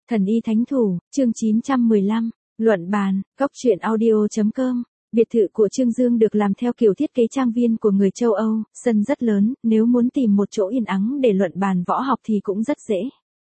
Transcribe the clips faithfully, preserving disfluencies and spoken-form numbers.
Thần y thánh thủ, chương chín trăm mười lăm, luận bàn, góc truyện audio.com. Biệt thự của Trương Dương được làm theo kiểu thiết kế trang viên của người châu Âu, sân rất lớn, nếu muốn tìm một chỗ yên ắng để luận bàn võ học thì cũng rất dễ.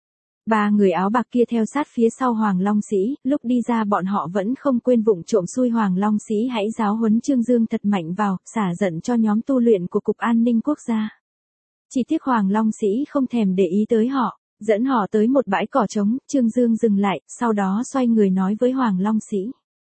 Ba người áo bạc kia theo sát phía sau Hoàng Long Sĩ, lúc đi ra bọn họ vẫn không quên vụng trộm xui Hoàng Long Sĩ hãy giáo huấn Trương Dương thật mạnh vào, xả giận cho nhóm tu luyện của Cục An ninh Quốc gia. Chỉ tiếc Hoàng Long Sĩ không thèm để ý tới họ. Dẫn họ tới một bãi cỏ trống, Trương Dương dừng lại, sau đó xoay người nói với Hoàng Long Sĩ.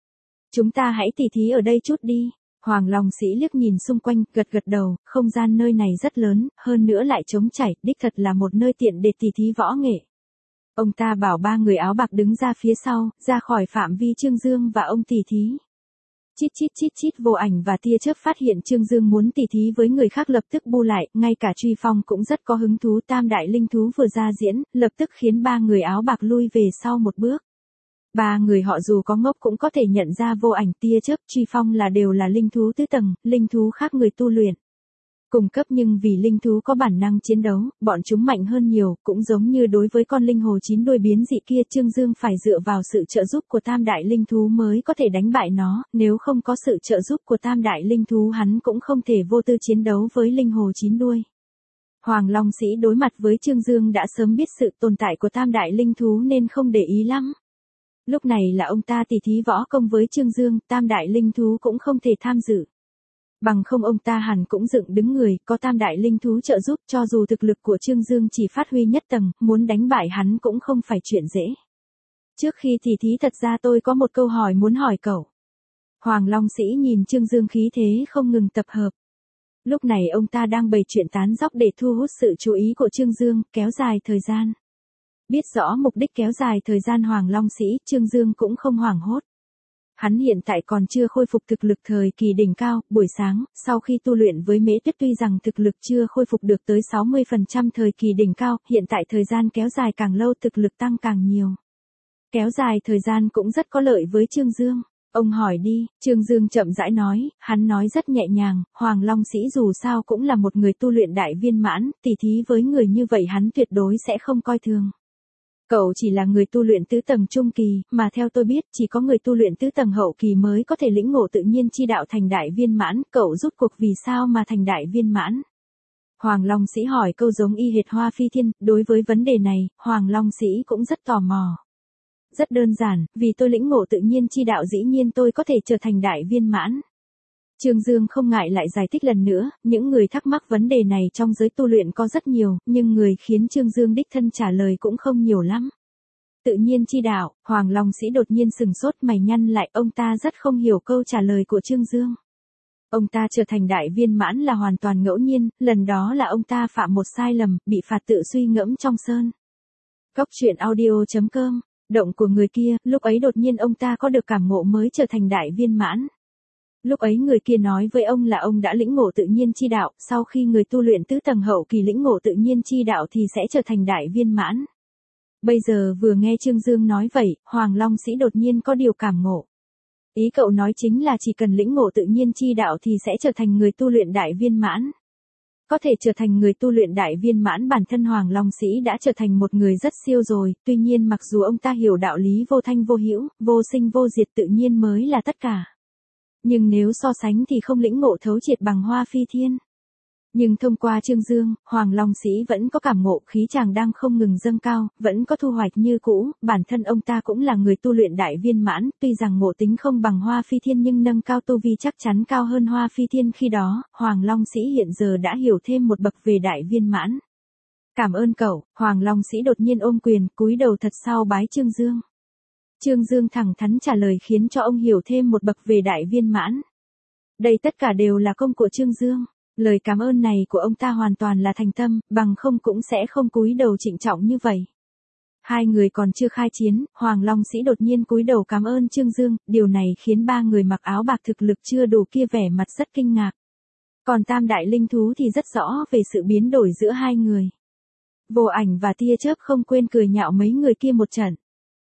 Chúng ta hãy tỉ thí ở đây chút đi. Hoàng Long Sĩ liếc nhìn xung quanh, gật gật đầu, không gian nơi này rất lớn, hơn nữa lại trống chảy, đích thật là một nơi tiện để tỉ thí võ nghệ. Ông ta bảo ba người áo bạc đứng ra phía sau, ra khỏi phạm vi Trương Dương và ông tỉ thí. Chít chít chít chít Vô Ảnh và Tia Chớp phát hiện Trương Dương muốn tỉ thí với người khác lập tức bu lại, ngay cả Truy Phong cũng rất có hứng thú. Tam đại linh thú vừa ra diễn, lập tức khiến ba người áo bạc lui về sau một bước. Ba người họ dù có ngốc cũng có thể nhận ra Vô Ảnh, Tia Chớp, Truy Phong là đều là linh thú tứ tầng, linh thú khác người tu luyện. Cùng cấp nhưng vì linh thú có bản năng chiến đấu, bọn chúng mạnh hơn nhiều, cũng giống như đối với con linh hồ chín đuôi biến dị kia, Trương Dương phải dựa vào sự trợ giúp của tam đại linh thú mới có thể đánh bại nó, nếu không có sự trợ giúp của tam đại linh thú hắn cũng không thể vô tư chiến đấu với linh hồ chín đuôi. Hoàng Long Sĩ đối mặt với Trương Dương đã sớm biết sự tồn tại của tam đại linh thú nên không để ý lắm. Lúc này là ông ta tỉ thí võ công với Trương Dương, tam đại linh thú cũng không thể tham dự. Bằng không ông ta hẳn cũng dựng đứng người, có tam đại linh thú trợ giúp, cho dù thực lực của Trương Dương chỉ phát huy nhất tầng, muốn đánh bại hắn cũng không phải chuyện dễ. Trước khi tỉ thí thật ra tôi có một câu hỏi muốn hỏi cậu. Hoàng Long Sĩ nhìn Trương Dương khí thế không ngừng tập hợp. Lúc này ông ta đang bày chuyện tán dóc để thu hút sự chú ý của Trương Dương, kéo dài thời gian. Biết rõ mục đích kéo dài thời gian Hoàng Long Sĩ, Trương Dương cũng không hoảng hốt. Hắn hiện tại còn chưa khôi phục thực lực thời kỳ đỉnh cao, buổi sáng, sau khi tu luyện với Mễ Tuyết tuy rằng thực lực chưa khôi phục được tới sáu mươi phần trăm thời kỳ đỉnh cao, hiện tại thời gian kéo dài càng lâu thực lực tăng càng nhiều. Kéo dài thời gian cũng rất có lợi với Trương Dương. Ông hỏi đi, Trương Dương chậm rãi nói, hắn nói rất nhẹ nhàng, Hoàng Long Sĩ dù sao cũng là một người tu luyện đại viên mãn, tỉ thí với người như vậy hắn tuyệt đối sẽ không coi thường. Cậu chỉ là người tu luyện tứ tầng trung kỳ, mà theo tôi biết, chỉ có người tu luyện tứ tầng hậu kỳ mới có thể lĩnh ngộ tự nhiên chi đạo thành đại viên mãn, cậu rút cuộc vì sao mà thành đại viên mãn? Hoàng Long Sĩ hỏi câu giống y hệt Hoa Phi Thiên, đối với vấn đề này, Hoàng Long Sĩ cũng rất tò mò. Rất đơn giản, vì tôi lĩnh ngộ tự nhiên chi đạo dĩ nhiên tôi có thể trở thành đại viên mãn. Trương Dương không ngại lại giải thích lần nữa, những người thắc mắc vấn đề này trong giới tu luyện có rất nhiều, nhưng người khiến Trương Dương đích thân trả lời cũng không nhiều lắm. Tự nhiên chi đạo, Hoàng Long Sĩ đột nhiên sừng sốt mày nhăn lại, ông ta rất không hiểu câu trả lời của Trương Dương. Ông ta trở thành đại viên mãn là hoàn toàn ngẫu nhiên, lần đó là ông ta phạm một sai lầm, bị phạt tự suy ngẫm trong sơn. Góc truyện audio.com, động của người kia, lúc ấy đột nhiên ông ta có được cảm ngộ mới trở thành đại viên mãn. Lúc ấy người kia nói với ông là ông đã lĩnh ngộ tự nhiên chi đạo, sau khi người tu luyện tứ tầng hậu kỳ lĩnh ngộ tự nhiên chi đạo thì sẽ trở thành đại viên mãn. Bây giờ vừa nghe Trương Dương nói vậy, Hoàng Long Sĩ đột nhiên có điều cảm ngộ. Ý cậu nói chính là chỉ cần lĩnh ngộ tự nhiên chi đạo thì sẽ trở thành người tu luyện đại viên mãn. Có thể trở thành người tu luyện đại viên mãn bản thân Hoàng Long Sĩ đã trở thành một người rất siêu rồi, tuy nhiên mặc dù ông ta hiểu đạo lý vô thanh vô hữu, vô sinh vô diệt tự nhiên mới là tất cả. Nhưng nếu so sánh thì không lĩnh ngộ thấu triệt bằng Hoa Phi Thiên. Nhưng thông qua Trương Dương, Hoàng Long Sĩ vẫn có cảm ngộ, khí chàng đang không ngừng dâng cao, vẫn có thu hoạch như cũ, bản thân ông ta cũng là người tu luyện đại viên mãn, tuy rằng ngộ tính không bằng Hoa Phi Thiên nhưng nâng cao tu vi chắc chắn cao hơn Hoa Phi Thiên khi đó, Hoàng Long Sĩ hiện giờ đã hiểu thêm một bậc về đại viên mãn. Cảm ơn cậu, Hoàng Long Sĩ đột nhiên ôm quyền, cúi đầu thật sau bái Trương Dương. Trương Dương thẳng thắn trả lời khiến cho ông hiểu thêm một bậc về đại viên mãn. Đây tất cả đều là công của Trương Dương. Lời cảm ơn này của ông ta hoàn toàn là thành tâm, bằng không cũng sẽ không cúi đầu trịnh trọng như vậy. Hai người còn chưa khai chiến, Hoàng Long Sĩ đột nhiên cúi đầu cảm ơn Trương Dương, điều này khiến ba người mặc áo bạc thực lực chưa đủ kia vẻ mặt rất kinh ngạc. Còn tam đại linh thú thì rất rõ về sự biến đổi giữa hai người. Vô Ảnh và Tia Chớp không quên cười nhạo mấy người kia một trận.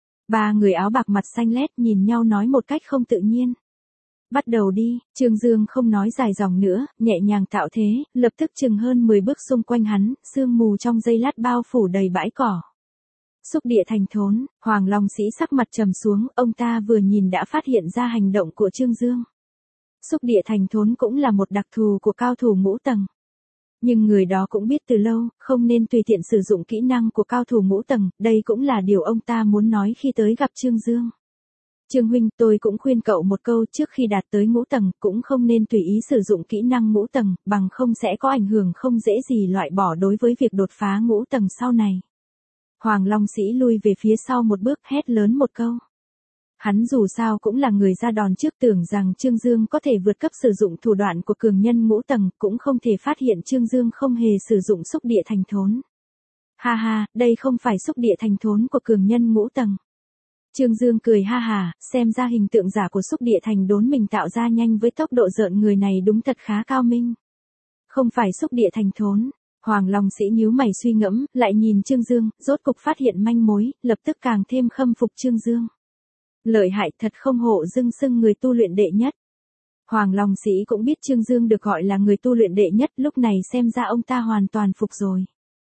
Ba người áo bạc mặt xanh lét nhìn nhau nói một cách không tự nhiên. Bắt đầu đi, Trương Dương không nói dài dòng nữa, nhẹ nhàng tạo thế, lập tức chừng hơn mười bước xung quanh hắn, sương mù trong giây lát bao phủ đầy bãi cỏ. Xúc địa thành thốn, Hoàng Long Sĩ sắc mặt trầm xuống, ông ta vừa nhìn đã phát hiện ra hành động của Trương Dương. Xúc địa thành thốn cũng là một đặc thù của cao thủ ngũ tầng. Nhưng người đó cũng biết từ lâu, không nên tùy tiện sử dụng kỹ năng của cao thủ ngũ tầng, đây cũng là điều ông ta muốn nói khi tới gặp Trương Dương. Trương huynh, tôi cũng khuyên cậu một câu, trước khi đạt tới ngũ tầng, cũng không nên tùy ý sử dụng kỹ năng ngũ tầng, bằng không sẽ có ảnh hưởng không dễ gì loại bỏ đối với việc đột phá ngũ tầng sau này. Hoàng Long Sĩ lui về phía sau một bước, hét lớn một câu. Hắn dù sao cũng là người ra đòn trước, tưởng rằng Trương Dương có thể vượt cấp sử dụng thủ đoạn của cường nhân ngũ tầng, cũng không thể phát hiện Trương Dương không hề sử dụng xúc địa thành thốn. Ha ha, đây không phải xúc địa thành thốn của cường nhân ngũ tầng. Trương Dương cười ha hà, xem ra hình tượng giả của xúc địa thành đốn mình tạo ra nhanh với tốc độ rợn người này đúng thật khá cao minh. Không phải xúc địa thành thốn. Hoàng Long Sĩ nhíu mày suy ngẫm, lại nhìn Trương Dương, rốt cục phát hiện manh mối, lập tức càng thêm khâm phục Trương Dương. Lợi hại thật, không hổ dưng xưng người tu luyện đệ nhất. Hoàng Long Sĩ cũng biết Trương Dương được gọi là người tu luyện đệ nhất, lúc này xem ra ông ta hoàn toàn phục rồi.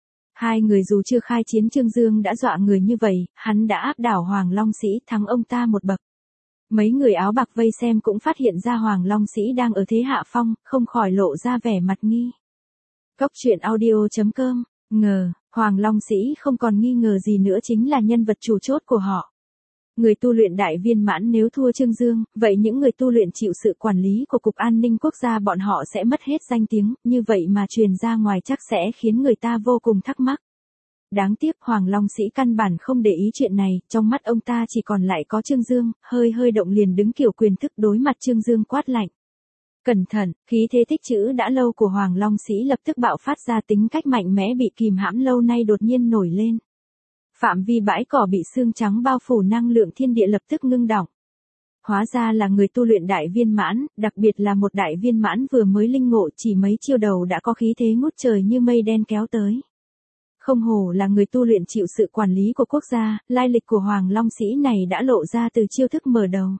Hai người dù chưa khai chiến, Trương Dương đã dọa người như vậy, hắn đã áp đảo Hoàng Long Sĩ, thắng ông ta một bậc. Mấy người áo bạc vây xem cũng phát hiện ra Hoàng Long Sĩ đang ở thế hạ phong, không khỏi lộ ra vẻ mặt nghi. Cốc truyện audio chấm com, ngờ, Hoàng Long Sĩ không còn nghi ngờ gì nữa, chính là nhân vật chủ chốt của họ. Người tu luyện đại viên mãn nếu thua Trương Dương, vậy những người tu luyện chịu sự quản lý của Cục An ninh Quốc gia bọn họ sẽ mất hết danh tiếng, như vậy mà truyền ra ngoài chắc sẽ khiến người ta vô cùng thắc mắc. Đáng tiếc Hoàng Long Sĩ căn bản không để ý chuyện này, trong mắt ông ta chỉ còn lại có Trương Dương, hơi hơi động liền đứng kiểu quyền thức đối mặt Trương Dương quát lạnh. Cẩn thận, khí thế tích trữ đã lâu của Hoàng Long Sĩ lập tức bạo phát ra, tính cách mạnh mẽ bị kìm hãm lâu nay đột nhiên nổi lên. Phạm vi bãi cỏ bị xương trắng bao phủ, năng lượng thiên địa lập tức ngưng đọng. Hóa ra là người tu luyện đại viên mãn, đặc biệt là một đại viên mãn vừa mới linh ngộ, chỉ mấy chiêu đầu đã có khí thế ngút trời như mây đen kéo tới. Không hổ là người tu luyện chịu sự quản lý của quốc gia, lai lịch của Hoàng Long Sĩ này đã lộ ra từ chiêu thức mở đầu.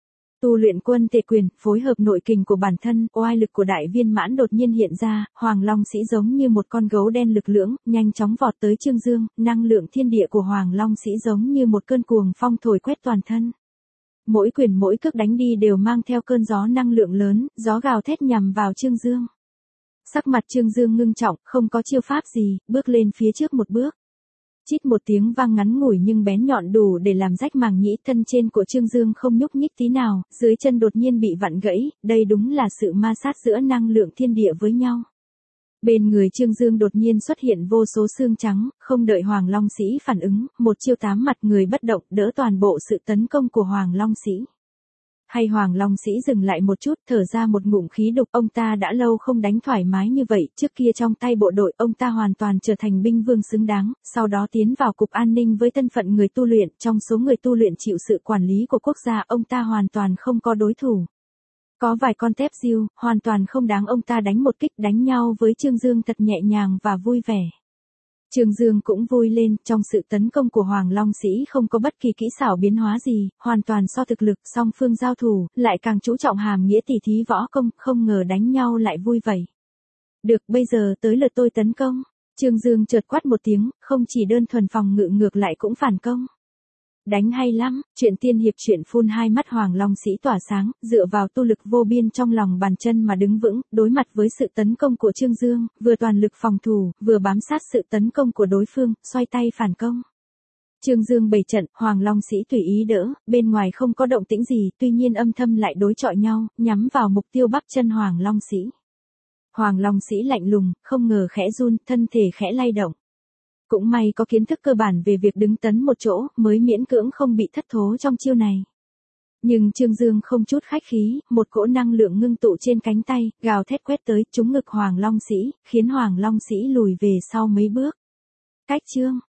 Tu luyện quân tề quyền, phối hợp nội kình của bản thân, oai lực của đại viên mãn đột nhiên hiện ra, Hoàng Long Sĩ giống như một con gấu đen lực lưỡng, nhanh chóng vọt tới Trương Dương, năng lượng thiên địa của Hoàng Long Sĩ giống như một cơn cuồng phong thổi quét toàn thân. Mỗi quyền mỗi cước đánh đi đều mang theo cơn gió năng lượng lớn, gió gào thét nhằm vào Trương Dương. Sắc mặt Trương Dương ngưng trọng, không có chiêu pháp gì, bước lên phía trước một bước. Chít một tiếng vang ngắn ngủi nhưng bén nhọn đủ để làm rách màng nhĩ, thân trên của Trương Dương không nhúc nhích tí nào, dưới chân đột nhiên bị vặn gãy, đây đúng là sự ma sát giữa năng lượng thiên địa với nhau. Bên người Trương Dương đột nhiên xuất hiện vô số xương trắng, không đợi Hoàng Long Sĩ phản ứng, một chiêu tám mặt người bất động đỡ toàn bộ sự tấn công của Hoàng Long Sĩ. Hay Hoàng Long Sĩ dừng lại một chút, thở ra một ngụm khí độc, ông ta đã lâu không đánh thoải mái như vậy, trước kia trong tay bộ đội, ông ta hoàn toàn trở thành binh vương xứng đáng, sau đó tiến vào Cục An ninh với thân phận người tu luyện, trong số người tu luyện chịu sự quản lý của quốc gia, ông ta hoàn toàn không có đối thủ. Có vài con tép diêu, hoàn toàn không đáng ông ta đánh một kích, đánh nhau với Trương Dương thật nhẹ nhàng và vui vẻ. Trương Dương cũng vui lên, trong sự tấn công của Hoàng Long Sĩ không có bất kỳ kỹ xảo biến hóa gì, hoàn toàn so thực lực, song phương giao thủ, lại càng chú trọng hàm nghĩa tỉ thí võ công, không ngờ đánh nhau lại vui vậy. Được, bây giờ tới lượt tôi tấn công. Trương Dương chợt quát một tiếng, không chỉ đơn thuần phòng ngự ngược lại cũng phản công. Đánh hay lắm, chuyện tiên hiệp chuyện phun, hai mắt Hoàng Long Sĩ tỏa sáng, dựa vào tu lực vô biên trong lòng bàn chân mà đứng vững, đối mặt với sự tấn công của Trương Dương, vừa toàn lực phòng thủ, vừa bám sát sự tấn công của đối phương, xoay tay phản công. Trương Dương bày trận, Hoàng Long Sĩ tùy ý đỡ, bên ngoài không có động tĩnh gì, tuy nhiên âm thầm lại đối chọi nhau, nhắm vào mục tiêu bắp chân Hoàng Long Sĩ. Hoàng Long Sĩ lạnh lùng, không ngờ khẽ run, thân thể khẽ lay động. Cũng may có kiến thức cơ bản về việc đứng tấn một chỗ, mới miễn cưỡng không bị thất thố trong chiêu này. Nhưng Trương Dương không chút khách khí, một cỗ năng lượng ngưng tụ trên cánh tay, gào thét quét tới, trúng ngực Hoàng Long Sĩ, khiến Hoàng Long Sĩ lùi về sau mấy bước. Cách chương,